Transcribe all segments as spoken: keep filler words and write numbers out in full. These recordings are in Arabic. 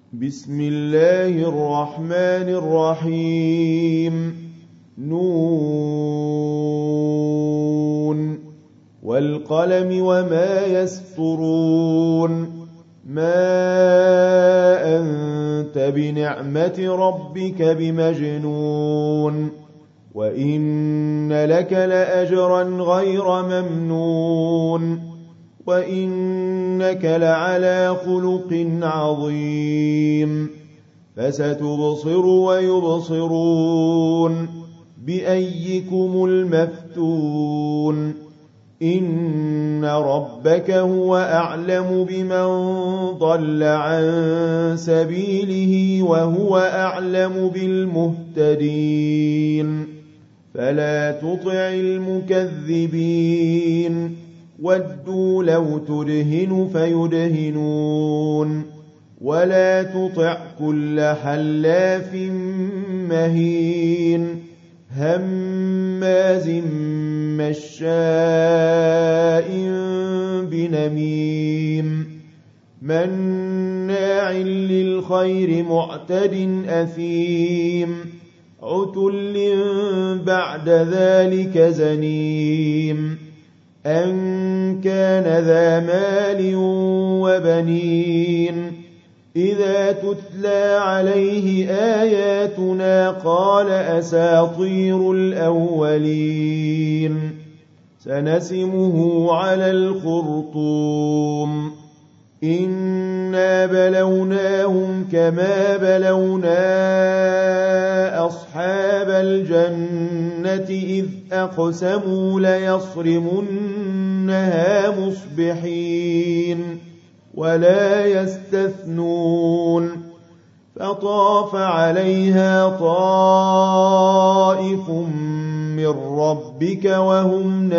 بسم الله الرحمن الرحيم. نون والقلم وما يسطرون. ما أنت بنعمة ربك بمجنون وإن لك لأجرا غير ممنون وإنك لعلى خلق عظيم. فستبصر ويبصرون بأيكم المفتون. إن ربك هو أعلم بمن ضل عن سبيله وهو أعلم بالمهتدين. فلا تطع المكذبين ودوا لو تدهن فيدهنون ولا تطع كل حلاف مهين هماز مشاء بنميم مناع للخير معتد أثيم عتل بعد ذلك زنيم أن كان ذا مال وبنين إذا تتلى عليه آياتنا قال أساطير الأولين. سنسمه على الخرطوم. إنا بلوناهم كما بلونا أصحاب الجنة إذ أقسموا ليصرمنها مصبحين ولا يستثنون. فطاف عليها طائف من ربك وهم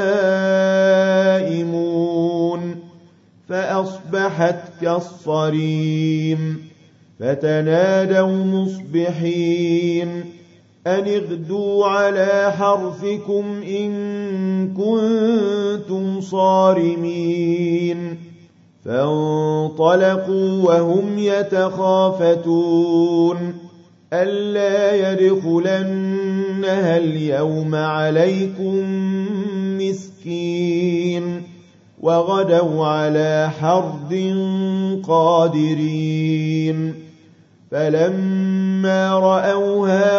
نائمون فأصبحت كالصريم. فتنادوا مصبحين أن اغدوا على حرثكم إن كنتم صارمين. فانطلقوا وهم يتخافتون ألا يدخلنها اليوم عليكم مسكين وغدوا على حرد قادرين. فلما رأوها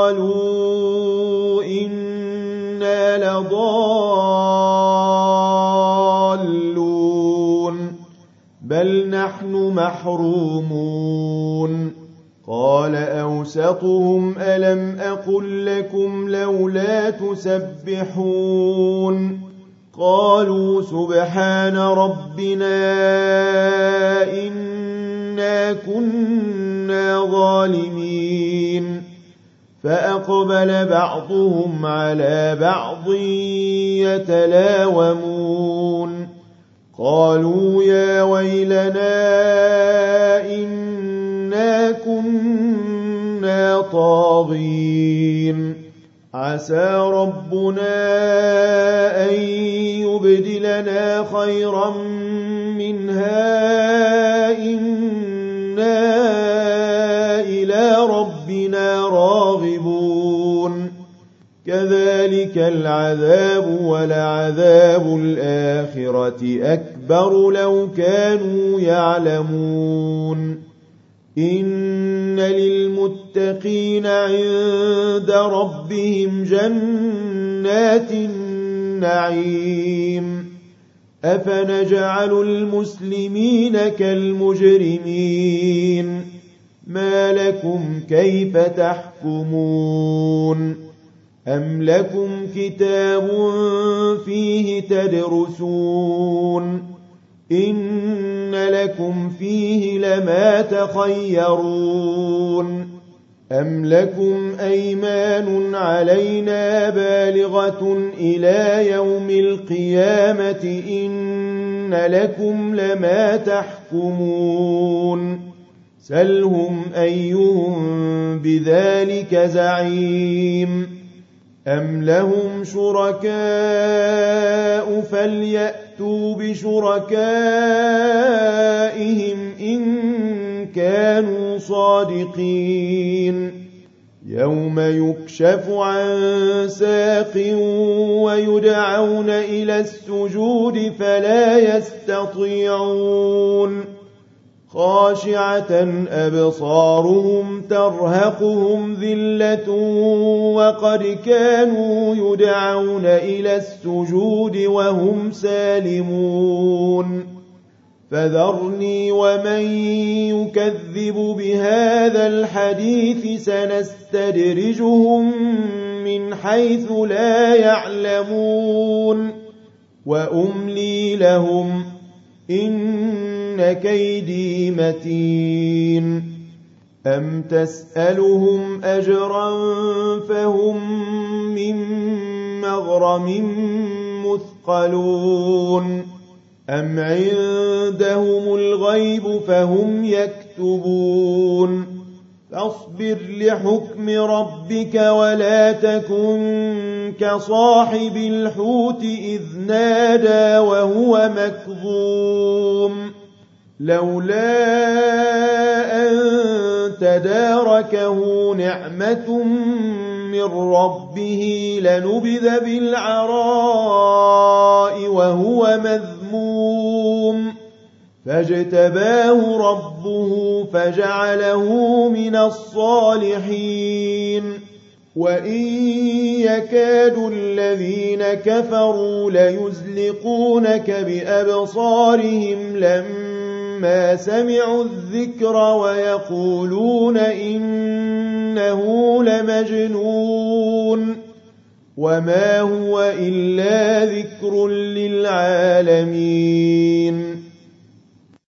قالوا إنا لضالون بل نحن محرومون. قال أوسطهم ألم أقل لكم لولا تسبحون قالوا سبحان ربنا إنا كنا ظالمين. فأقبل بعضهم على بعض يتلاومون قالوا يا ويلنا إنا كنا طاغين. عسى ربنا أن يبدلنا خيرا منها إنا إلى ربنا راغبون. كذلك العذاب ولعذاب الآخرة أكبر لو كانوا يعلمون. إن للمتقين عند ربهم جنات النعيم. أفنجعل المسلمين كالمجرمين ما لكم كيف تحكمون. أم لكم كتاب فيه تدرسون إن لكم فيه لما تخيرون. أم لكم أيمان علينا بالغة إلى يوم القيامة إن لكم لما تحكمون. سلهم أيهم بذلك زعيم. أم لهم شركاء فليأتوا بشركائهم إن كانوا صادقين يوم يكشف عن ساق ويدعون إلى السجود فلا يستطيعون خاشعة أبصارهم ترهقهم ذلة وقد كانوا يدعون إلى السجود وهم سالمون فذرني ومن يكذب بهذا الحديث سنستدرجهم من حيث لا يعلمون وأملي لهم إن كيدي متين أم تسألهم أجرا فهم من مغرم مثقلون أم عندهم الغيب فهم يكتبون فاصبر لحكم ربك ولا تكن كصاحب الحوت إذ نادى وهو مكظوم لولا أن تداركه نعمة من ربه لنبذ بالعراء وهو مذموم فاجتباه ربه فجعله من الصالحين وإن يكاد الذين كفروا ليزلقونك بأبصارهم لما سمعوا الذكر ويقولون إنه لمجنون وما هو إلا ذكر للعالمين